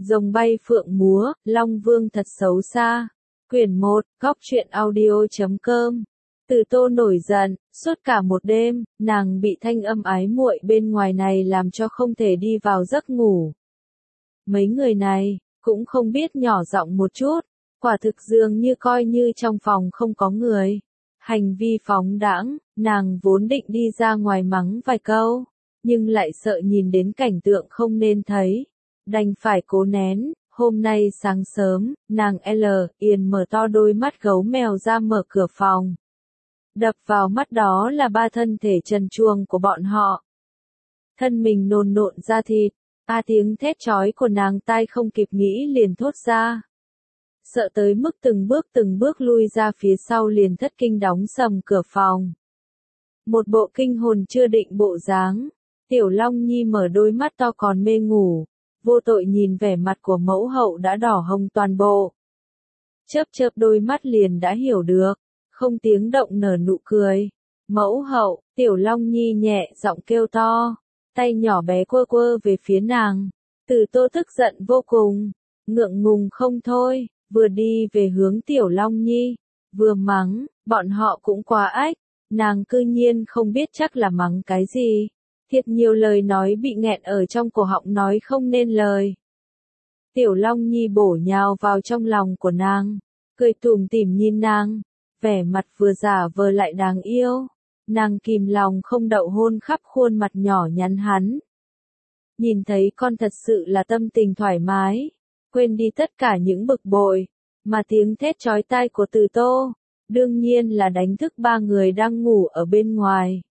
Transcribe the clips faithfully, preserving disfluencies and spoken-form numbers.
Rồng bay phượng múa, Long Vương thật xấu xa. Quyển một, góc truyện audio chấm com. Từ Tô nổi giận, suốt cả một đêm, nàng bị thanh âm ái muội bên ngoài này làm cho không thể đi vào giấc ngủ. Mấy người này, cũng không biết nhỏ giọng một chút, quả thực dường như coi như trong phòng không có người. Hành vi phóng đãng, nàng vốn định đi ra ngoài mắng vài câu, nhưng lại sợ nhìn đến cảnh tượng không nên thấy. Đành phải cố nén, hôm nay sáng sớm, nàng L, Yên mở to đôi mắt gấu mèo ra mở cửa phòng. Đập vào mắt đó là ba thân thể trần truồng của bọn họ. Thân mình nồn nộn ra thịt, a tiếng thét chói của nàng tai không kịp nghĩ liền thốt ra. Sợ tới mức từng bước từng bước lui ra phía sau liền thất kinh đóng sầm cửa phòng. Một bộ kinh hồn chưa định bộ dáng, Tiểu Long Nhi mở đôi mắt to còn mê ngủ, vô tội nhìn vẻ mặt của mẫu hậu đã đỏ hồng toàn bộ. Chớp chớp đôi mắt liền đã hiểu được, không tiếng động nở nụ cười. Mẫu hậu, Tiểu Long Nhi nhẹ giọng kêu to, tay nhỏ bé quơ quơ về phía nàng. Từ Tô tức giận vô cùng, ngượng ngùng không thôi, vừa đi về hướng Tiểu Long Nhi, vừa mắng, bọn họ cũng quá ách, nàng cư nhiên không biết chắc là mắng cái gì. Thiệt nhiều lời nói bị nghẹn ở trong cổ họng nói không nên lời. Tiểu Long Nhi bổ nhào vào trong lòng của nàng, cười tủm tỉm nhìn nàng, vẻ mặt vừa giả vờ lại đáng yêu. Nàng kìm lòng không đậu hôn khắp khuôn mặt nhỏ nhắn hắn. Nhìn thấy con thật sự là tâm tình thoải mái, quên đi tất cả những bực bội, mà tiếng thét chói tai của Từ Tô, đương nhiên là đánh thức ba người đang ngủ ở bên ngoài.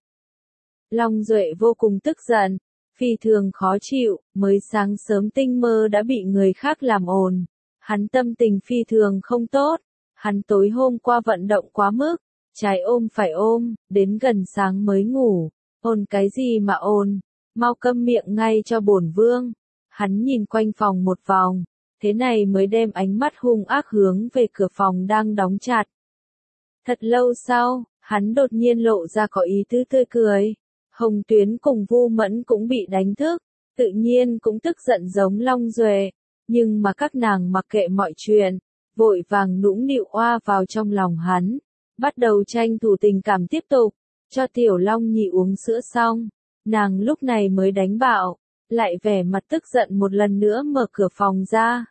Long Duệ vô cùng tức giận, phi thường khó chịu, mới sáng sớm tinh mơ đã bị người khác làm ồn. Hắn tâm tình phi thường không tốt, hắn tối hôm qua vận động quá mức, trái ôm phải ôm, đến gần sáng mới ngủ. Ồn cái gì mà ồn, mau câm miệng ngay cho bổn vương. Hắn nhìn quanh phòng một vòng, thế này mới đem ánh mắt hung ác hướng về cửa phòng đang đóng chặt. Thật lâu sau, hắn đột nhiên lộ ra có ý tứ tươi cười. Hồng Tuyến cùng Vu Mẫn cũng bị đánh thức, tự nhiên cũng tức giận giống Long Duệ, nhưng mà các nàng mặc kệ mọi chuyện, vội vàng nũng nịu oa vào trong lòng hắn, bắt đầu tranh thủ tình cảm tiếp tục, cho Tiểu Long Nhi uống sữa xong, nàng lúc này mới đánh bạo, lại vẻ mặt tức giận một lần nữa mở cửa phòng ra.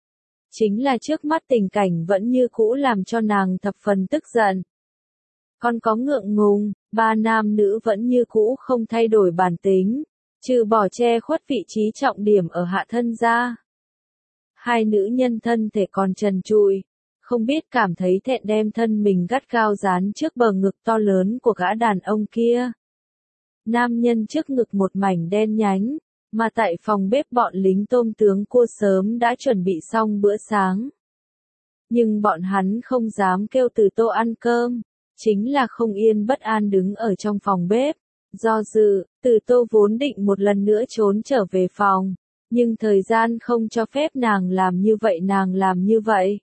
Chính là trước mắt tình cảnh vẫn như cũ làm cho nàng thập phần tức giận. Còn có ngượng ngùng, ba nam nữ vẫn như cũ không thay đổi bản tính, trừ bỏ che khuất vị trí trọng điểm ở hạ thân ra. Hai nữ nhân thân thể còn trần trụi, không biết cảm thấy thẹn đem thân mình gắt gao dán trước bờ ngực to lớn của gã đàn ông kia. Nam nhân trước ngực một mảnh đen nhánh, mà tại phòng bếp bọn lính tôm tướng cua sớm đã chuẩn bị xong bữa sáng. Nhưng bọn hắn không dám kêu Từ Tô ăn cơm. Chính là không yên bất an đứng ở trong phòng bếp. Do dự, Từ Tô vốn định một lần nữa trốn trở về phòng, nhưng thời gian không cho phép nàng làm như vậy nàng làm như vậy.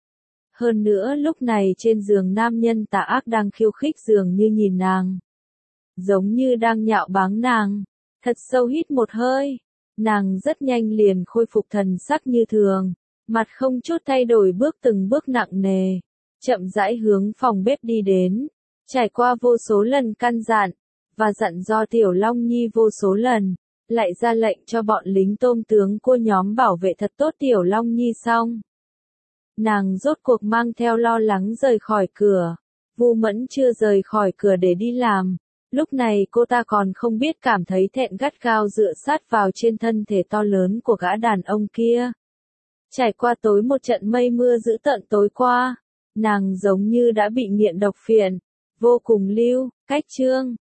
Hơn nữa lúc này trên giường nam nhân tà ác đang khiêu khích dường như nhìn nàng. Giống như đang nhạo báng nàng. Thật sâu hít một hơi, nàng rất nhanh liền khôi phục thần sắc như thường, mặt không chút thay đổi bước từng bước nặng nề. Chậm rãi hướng phòng bếp đi đến, trải qua vô số lần căn dặn, và dặn do Tiểu Long Nhi vô số lần, lại ra lệnh cho bọn lính tôm tướng cua nhóm bảo vệ thật tốt Tiểu Long Nhi xong. Nàng rốt cuộc mang theo lo lắng rời khỏi cửa, Vu Mẫn chưa rời khỏi cửa để đi làm, lúc này cô ta còn không biết cảm thấy thẹn gắt gao dựa sát vào trên thân thể to lớn của gã đàn ông kia. Trải qua tối một trận mây mưa dữ tợn tối qua. Nàng giống như đã bị nghiện độc phiện, vô cùng lưu, cách chương,